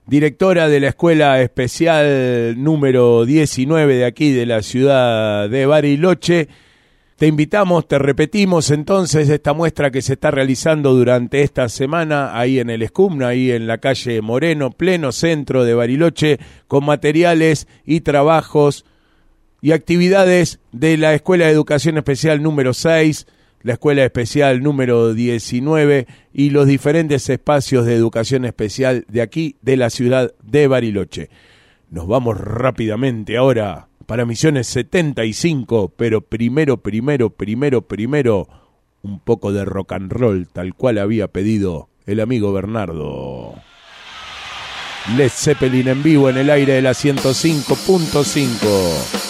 B: directora de la Escuela Especial número 19 de aquí de la ciudad de Bariloche. Te invitamos, te repetimos entonces esta muestra que se está realizando durante esta semana ahí en el Escumna, ahí en la calle Moreno, pleno centro de Bariloche, con materiales y trabajos y actividades de la Escuela de Educación Especial número 6, la Escuela Especial número 19 y los diferentes espacios de educación especial de aquí, de la ciudad de Bariloche. Nos vamos rápidamente ahora para Misiones 75, pero primero, un poco de rock and roll, tal cual había pedido el amigo Bernardo. Led Zeppelin en vivo en el aire de la 105.5.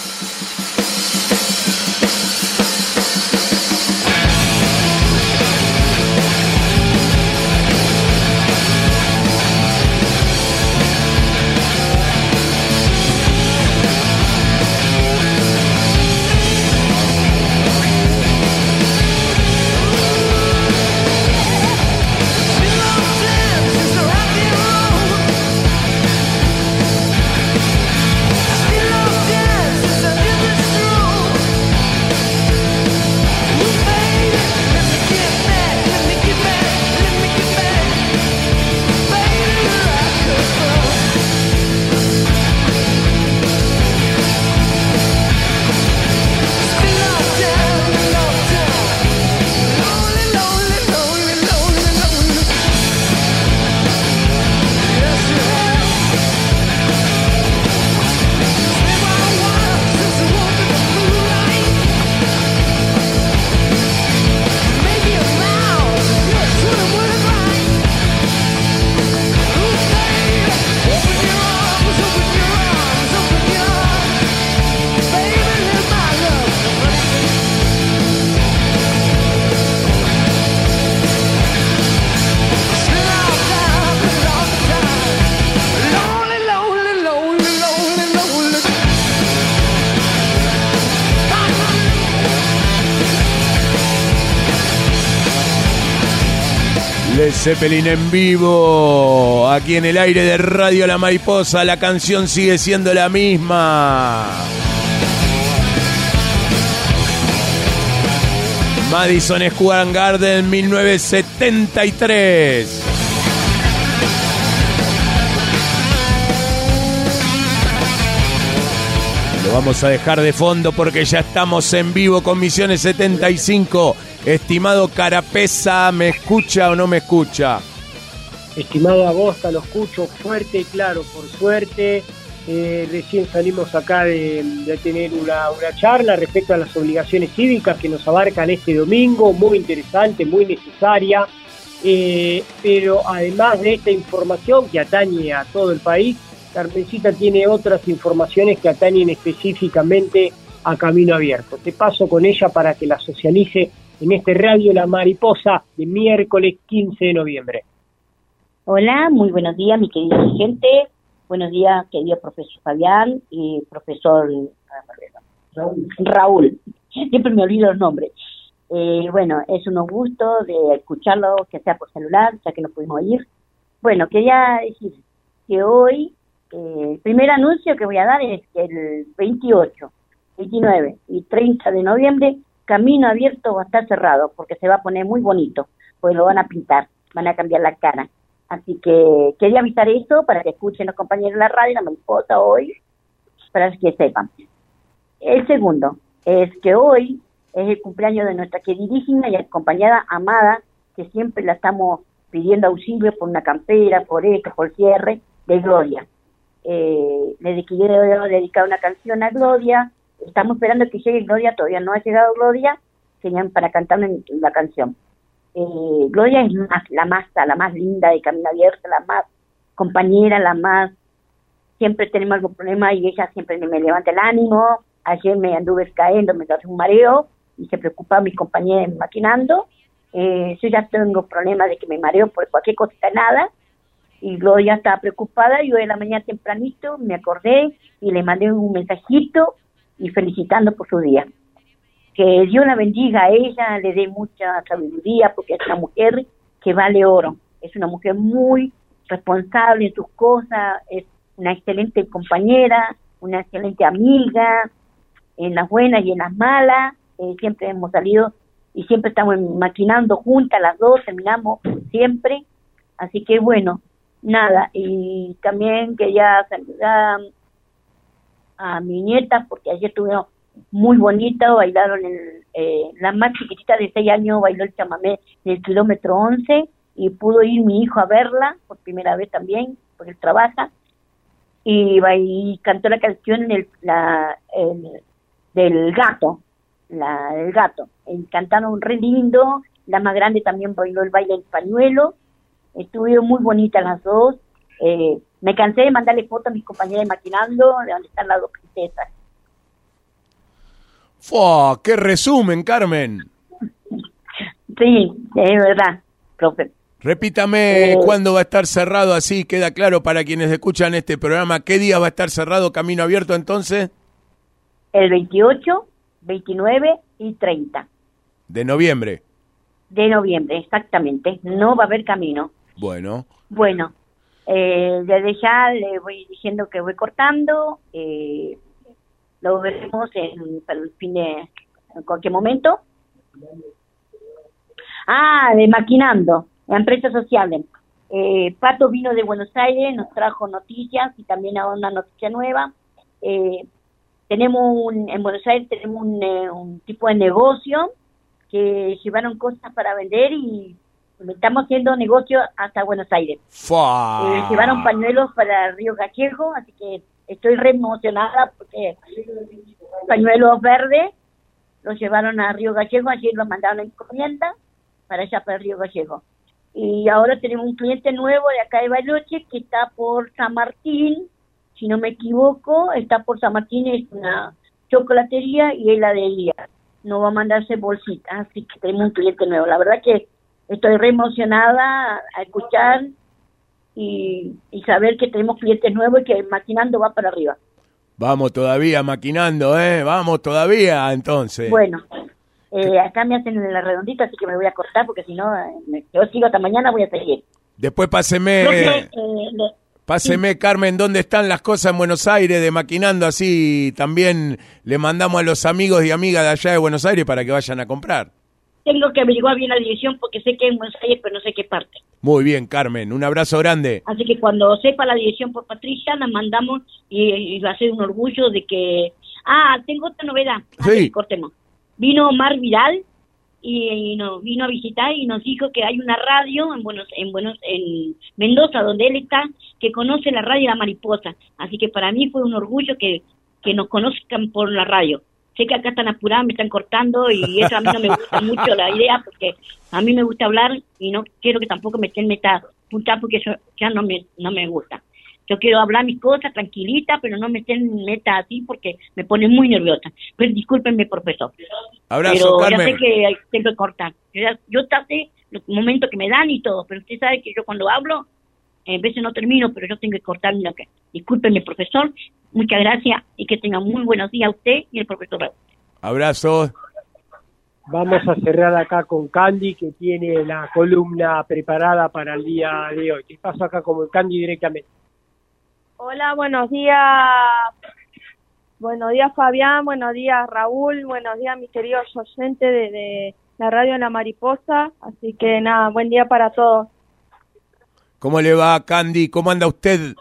B: Zeppelin en vivo, aquí en el aire de Radio La Mariposa. La canción sigue siendo la misma. Madison Square Garden, 1973. Lo vamos a dejar de fondo porque ya estamos en vivo con Misiones 75. Estimado Carapesa, ¿me escucha o no me escucha?
D: Estimado Agosta, lo escucho fuerte y claro, por suerte. Recién salimos acá de tener una charla respecto a las obligaciones cívicas que nos abarcan este domingo, muy interesante, muy necesaria. Pero además de esta información que atañe a todo el país, Carmencita tiene otras informaciones que atañen específicamente a Camino Abierto. Te paso con ella para que la socialice en este Radio La Mariposa de miércoles 15 de noviembre.
K: Hola, muy buenos días, mi querida gente. Buenos días, querido profesor Fabián y profesor Raúl. Siempre me olvido el nombre. Bueno, es un gusto de escucharlo, que sea por celular, ya que no pudimos ir. Bueno, quería decir que hoy, el primer anuncio que voy a dar es que el 28, 29 y 30 de noviembre Camino Abierto va a estar cerrado porque se va a poner muy bonito, pues lo van a pintar, van a cambiar la cara. Así que quería avisar eso para que escuchen los compañeros de la radio, la Mariposa hoy, para que sepan. El segundo es que hoy es el cumpleaños de nuestra queridísima y acompañada Amada, que siempre la estamos pidiendo auxilio por una campera, por esto, por cierre, de Gloria. Desde que yo le he dedicado una canción a Gloria, estamos esperando que llegue Gloria, todavía no ha llegado Gloria, señor, para cantarle la canción. Gloria es la más linda de Camino Abierto, la más compañera, la más, siempre tenemos algún problema y ella siempre me levanta el ánimo. Ayer me anduve cayendo, me dio un mareo y se preocupa mis compañeros maquinando. Yo ya tengo problemas de que me mareo por cualquier cosita, nada, y Gloria estaba preocupada y hoy en la mañana tempranito me acordé y le mandé un mensajito y felicitando por su día. Que Dios la bendiga a ella, le dé mucha sabiduría, porque es una mujer que vale oro, es una mujer muy responsable en sus cosas, es una excelente compañera, una excelente amiga, en las buenas y en las malas, siempre hemos salido y siempre estamos maquinando juntas, las dos, terminamos siempre, así que bueno, nada, y también quería saludar a mi nieta, porque ayer estuvieron muy bonita, bailaron la más chiquitita de 6 años bailó el chamamé en el kilómetro 11, y pudo ir mi hijo a verla por primera vez también, porque él trabaja, y cantó la canción del gato, el gato, cantaron re lindo, la más grande también bailó el baile del pañuelo, estuvieron muy bonitas las dos, me cansé de mandarle fotos a mis compañeras maquinando, de donde están las dos princesas.
B: ¡Fua! ¡Qué resumen, Carmen!
K: Sí, es verdad, profe.
B: Repítame cuándo va a estar cerrado, así queda claro para quienes escuchan este programa. ¿Qué día va a estar cerrado Camino Abierto entonces?
K: El 28, 29 y 30.
B: De noviembre.
K: De noviembre, exactamente. No va a haber camino.
B: Bueno.
K: Bueno, desde ya le voy diciendo que voy cortando. Lo veremos para el fin de en cualquier momento. De Maquinando, la empresa social. Pato vino de Buenos Aires, nos trajo noticias y también una noticia nueva. En Buenos Aires tenemos un tipo de negocio que llevaron cosas para vender y estamos haciendo negocio hasta Buenos Aires. Llevaron pañuelos para Río Gallegos, así que estoy re emocionada porque pañuelos verdes los llevaron a Río Gallegos, ayer los mandaron en encomienda para allá para Río Gallegos. Y ahora tenemos un cliente nuevo de acá de Bariloche que está por San Martín, si no me equivoco, está por San Martín, es una chocolatería y heladería. No va a mandarse bolsitas, así que tenemos un cliente nuevo. La verdad que estoy re emocionada a escuchar y saber que tenemos clientes nuevos y que Maquinando va para arriba.
B: Vamos todavía maquinando, vamos todavía entonces.
K: Bueno, acá me hacen la redondita, así que me voy a cortar porque si no, yo sigo hasta mañana, voy a seguir.
B: Después páseme,
K: sí.
B: Carmen, ¿dónde están las cosas en Buenos Aires de Maquinando? Así también le mandamos a los amigos y amigas de allá de Buenos Aires para que vayan a comprar.
K: Tengo que averiguar bien la dirección porque sé que es en Buenos Aires, pero no sé qué parte.
B: Muy bien, Carmen, un abrazo grande.
K: Así que cuando sepa la dirección por Patricia, la mandamos y va a ser un orgullo de que... tengo otra novedad.
B: Sí.
K: Cortemos. Vino Omar Vidal y nos vino a visitar y nos dijo que hay una radio en Mendoza, donde él está, que conoce la radio La Mariposa. Así que para mí fue un orgullo que nos conozcan por la radio. Sé que acá están apurados, me están cortando y eso a mí no me gusta mucho la idea porque a mí me gusta hablar y no quiero que tampoco me estén puntar porque eso ya no me gusta. Yo quiero hablar mis cosas tranquilita, pero no me estén meta así porque me pone muy nerviosa. Pero discúlpenme, profesor.
B: Abrazo,
K: pero
B: Carmen.
K: Ya sé que tengo que cortar. Yo sé los momentos que me dan y todo, pero usted sabe que yo cuando hablo, a veces no termino, pero yo tengo que cortar. Discúlpenme, profesor. Muchas gracias y que tenga muy buenos días a usted y el profesor.
B: Abrazo.
D: Vamos a cerrar acá con Candy, que tiene la columna preparada para el día de hoy. Te paso acá con Candy directamente.
N: Hola, buenos días. Buenos días, Fabián. Buenos días, Raúl. Buenos días, mis queridos oyentes de la radio La Mariposa. Así que nada, buen día para todos.
B: ¿Cómo le va, Candy? ¿Cómo anda usted?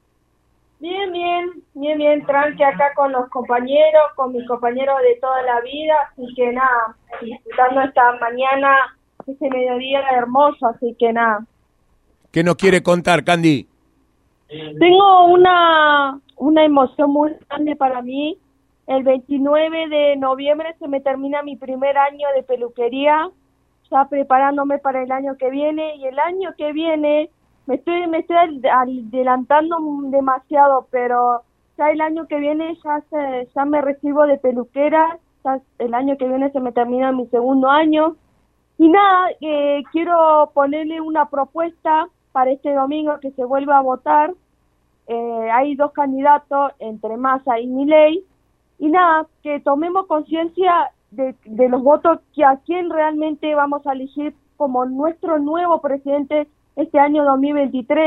N: Bien, tranqui acá con los compañeros, con mis compañeros de toda la vida, así que nada, disfrutando esta mañana, este mediodía hermoso, así que nada.
B: ¿Qué nos quiere contar, Candy?
N: Tengo una emoción muy grande para mí. El 29 de noviembre se me termina mi primer año de peluquería, ya preparándome para el año que viene, y el año que viene me estoy adelantando demasiado, pero ya el año que viene ya me recibo de peluquera, ya el año que viene se me termina mi segundo año. Y nada, quiero ponerle una propuesta para este domingo que se vuelva a votar. Hay 2 candidatos, entre Massa y Milei, y nada, que tomemos conciencia de los votos, que a quién realmente vamos a elegir como nuestro nuevo presidente este año 2023,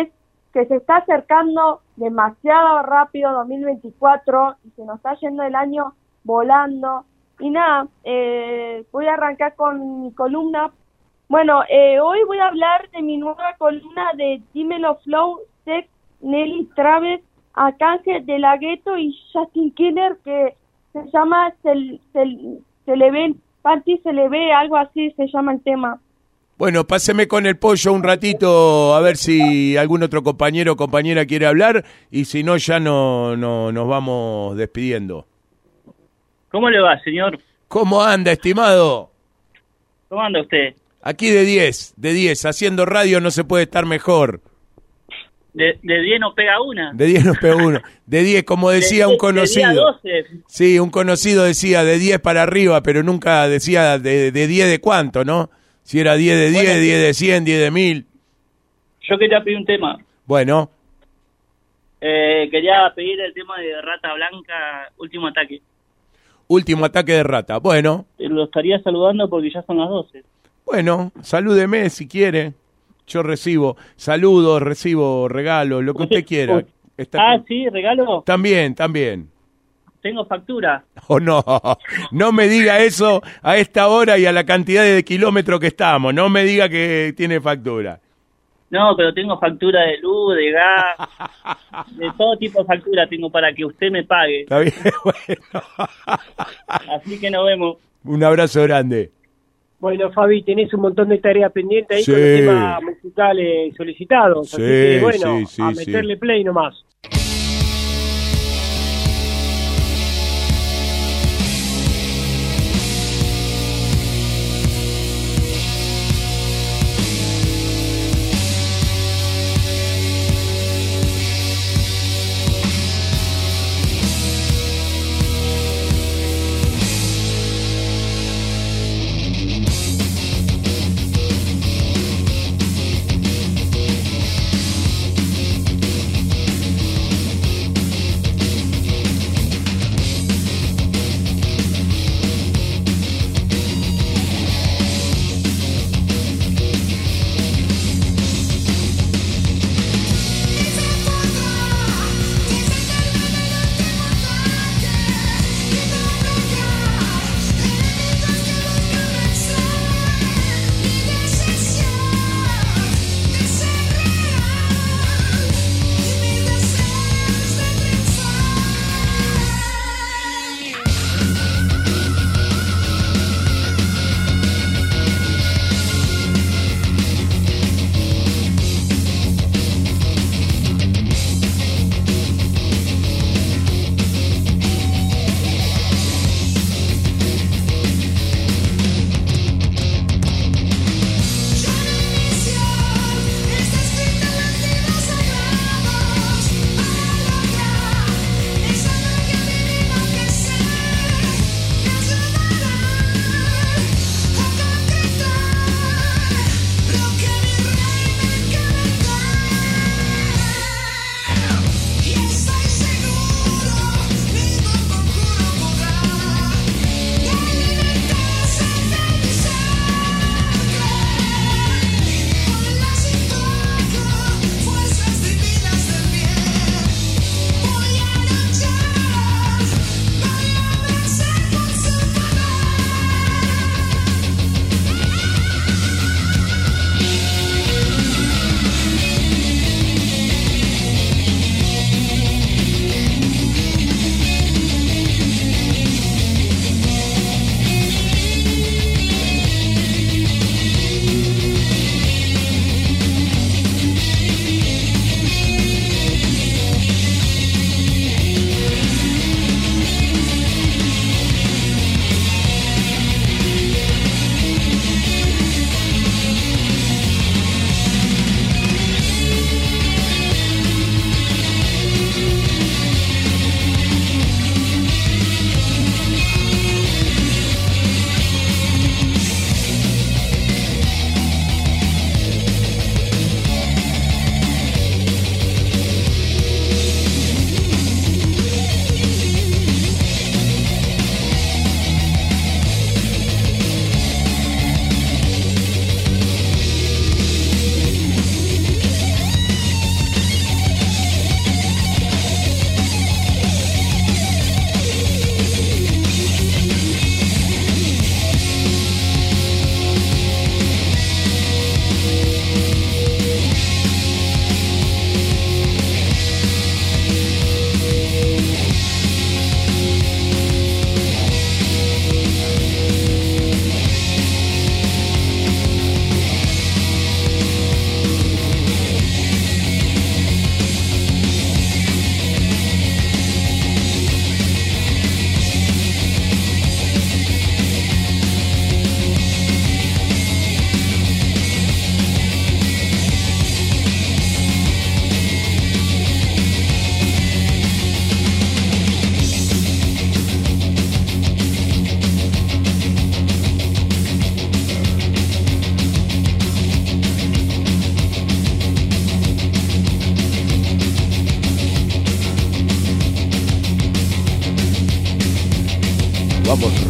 N: que se está acercando demasiado rápido 2024 y se nos está yendo el año volando. Y nada, voy a arrancar con mi columna. Bueno, hoy voy a hablar de mi nueva columna de Dímelo Flow, Sex, Nelly, Travis, Arcángel, De La Ghetto y Justin Killer, que se llama se le ve, Panty se le ve, algo así se llama el tema.
B: Bueno, páseme con el pollo un ratito a ver si algún otro compañero o compañera quiere hablar y si no ya nos vamos despidiendo.
O: ¿Cómo le va, señor?
B: ¿Cómo anda, estimado?
O: ¿Cómo anda usted?
B: Aquí de 10, haciendo radio no se puede estar mejor.
O: De 10 no pega una.
B: De 10 no pega uno. De 10, como decía un conocido.
O: De 10 a 12.
B: Sí, un conocido decía de 10 para arriba, pero nunca decía de 10 de cuánto, ¿no? Si era 10 de 10, bueno, 10 de 100, 10 de 1000.
O: Yo quería pedir un tema.
B: Bueno.
O: Quería pedir el tema de Rata Blanca, Último Ataque.
B: Último Ataque de Rata, bueno.
O: Lo estaría saludando porque ya son las 12.
B: Bueno, salúdeme si quiere. Yo recibo saludos, recibo regalos, lo que usted quiera.
O: ¿Sí? ¿Regalo?
B: También.
O: Tengo factura.
B: Oh, no me diga eso a esta hora y a la cantidad de kilómetros que estamos. No me diga que tiene factura.
O: No, pero tengo factura de luz, de gas, de todo tipo de factura tengo para que usted me pague.
B: Está bien, bueno.
O: Así que nos vemos.
B: Un abrazo grande.
D: Bueno, Fabi, tenés un montón de tareas pendientes ahí
B: sí.
D: con los temas musicales solicitados.
B: Sí,
D: así que, bueno,
B: sí,
D: a meterle play nomás.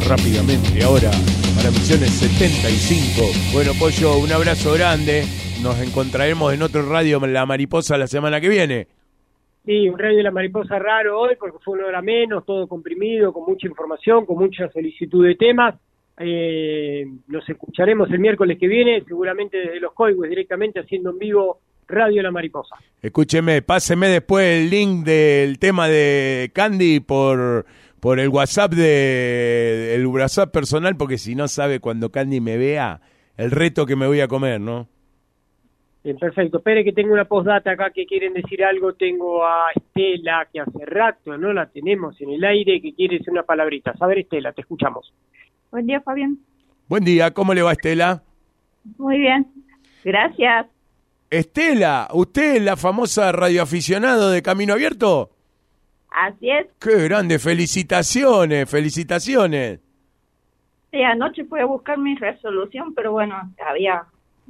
B: rápidamente ahora para Misiones 75. Bueno, Pollo, un abrazo grande. Nos encontraremos en otro Radio La Mariposa la semana que viene.
D: Sí, un Radio La Mariposa raro hoy porque fue una hora menos, todo comprimido, con mucha información, con mucha solicitud de temas. Nos escucharemos el miércoles que viene, seguramente desde Los Coihues, directamente haciendo en vivo Radio La Mariposa.
B: Escúcheme, páseme después el link del tema de Candy por el WhatsApp el WhatsApp personal, porque si no sabe cuando Candy me vea el reto que me voy a comer, ¿no?
D: Perfecto, espere que tengo una postdata acá que quieren decir algo. Tengo a Estela, que hace rato no la tenemos en el aire, que quiere decir una palabrita. A ver, Estela, te escuchamos.
E: Buen día, Fabián.
B: Buen día, ¿cómo le va, Estela?
E: Muy bien, gracias.
B: Estela, ¿usted es la famosa radioaficionado de Camino Abierto?
E: Así es.
B: ¡Qué grande! ¡Felicitaciones, felicitaciones!
E: Sí, anoche fui a buscar mi resolución, pero bueno, había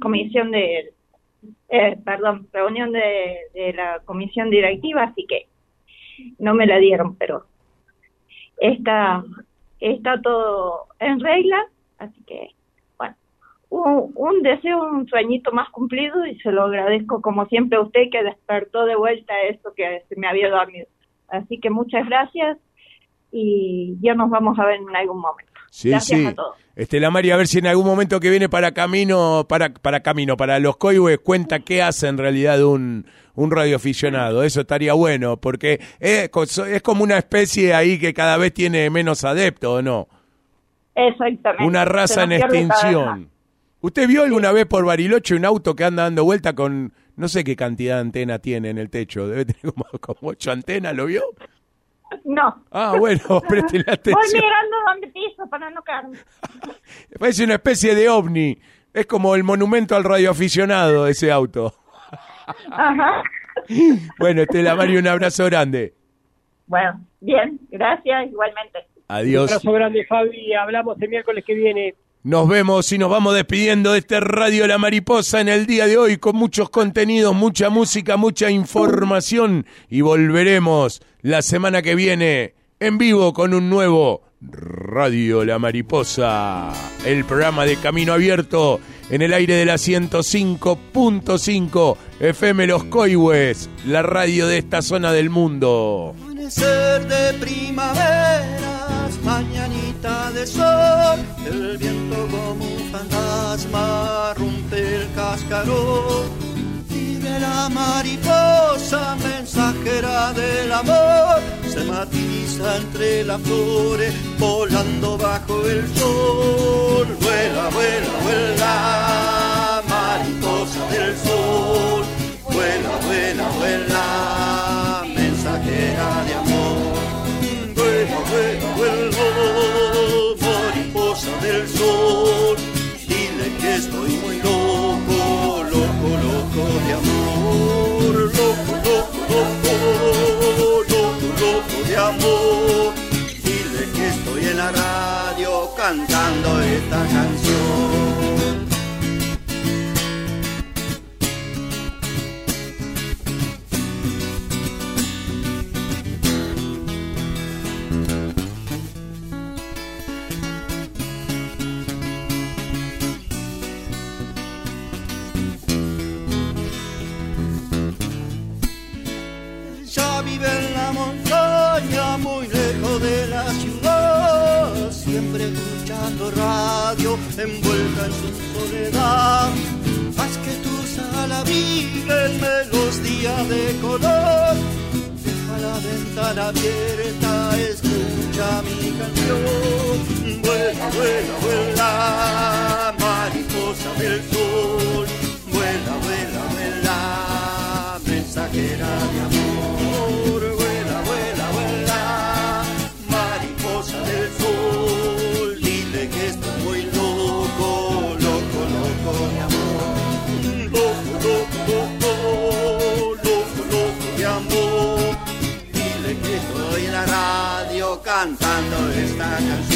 E: reunión de la comisión directiva, así que no me la dieron, pero está todo en regla, así que bueno, un deseo, un sueñito más cumplido, y se lo agradezco como siempre a usted, que despertó de vuelta eso que se me había dormido. Así que muchas gracias y ya nos vamos a ver en algún momento.
B: Sí,
E: gracias
B: sí.
E: a todos.
B: Estela Mari, a ver si en algún momento que viene para Los Coihues, cuenta qué hace en realidad un radioaficionado. Eso estaría bueno, porque es como una especie ahí que cada vez tiene menos adeptos, ¿o no?
E: Exactamente.
B: Una raza en extinción. ¿Usted vio alguna vez por Bariloche un auto que anda dando vuelta con, no sé qué cantidad de antena tiene en el techo? Debe tener como 8 antenas, ¿lo vio?
E: No.
B: Ah, bueno, préstele atención.
E: Voy mirando dónde piso para no caerme.
B: Parece una especie de ovni. Es como el monumento al radioaficionado, ese auto.
E: Ajá.
B: Bueno, Estela Mari, un abrazo grande.
E: Bueno, bien, gracias, igualmente.
B: Adiós.
D: Un abrazo grande, Fabi. Hablamos el miércoles que viene.
B: Nos vemos y nos vamos despidiendo de este Radio La Mariposa en el día de hoy, con muchos contenidos, mucha música, mucha información, y volveremos la semana que viene en vivo con un nuevo Radio La Mariposa, el programa de Camino Abierto en el aire de la 105.5 FM Los Coihues, la radio de esta zona del mundo.
A: Amanecer de primaveras, mañanita de sol, el viento como un fantasma rompe el cascarón. Vive la mariposa, mensajera del amor, se matiza entre las flores, volando bajo el sol. Vuela, vuela, vuela, mariposa del sol, vuela, vuela, vuela, mensajera de amor. Vuela, vuela, vuela, mariposa del sol, dile que estoy muy loco, loco, loco de amor. Loco, loco, loco, loco, loco de amor. Dile que estoy en la radio cantando esta canción. Vive en la montaña, muy lejos de la ciudad, siempre escuchando radio, envuelta en su soledad. Haz que tu sala viven melodías de color, deja la ventana abierta, escucha mi canción. Vuela, vuela, vuela, mariposa del sol, vuela, vuela, vuela, mensajera de amor. Vuela, vuela, vuela, mariposa del sol, dile que estoy muy loco, loco, loco de amor. Loco, loco, loco, loco, loco de amor. Dile que estoy en la radio cantando esta canción.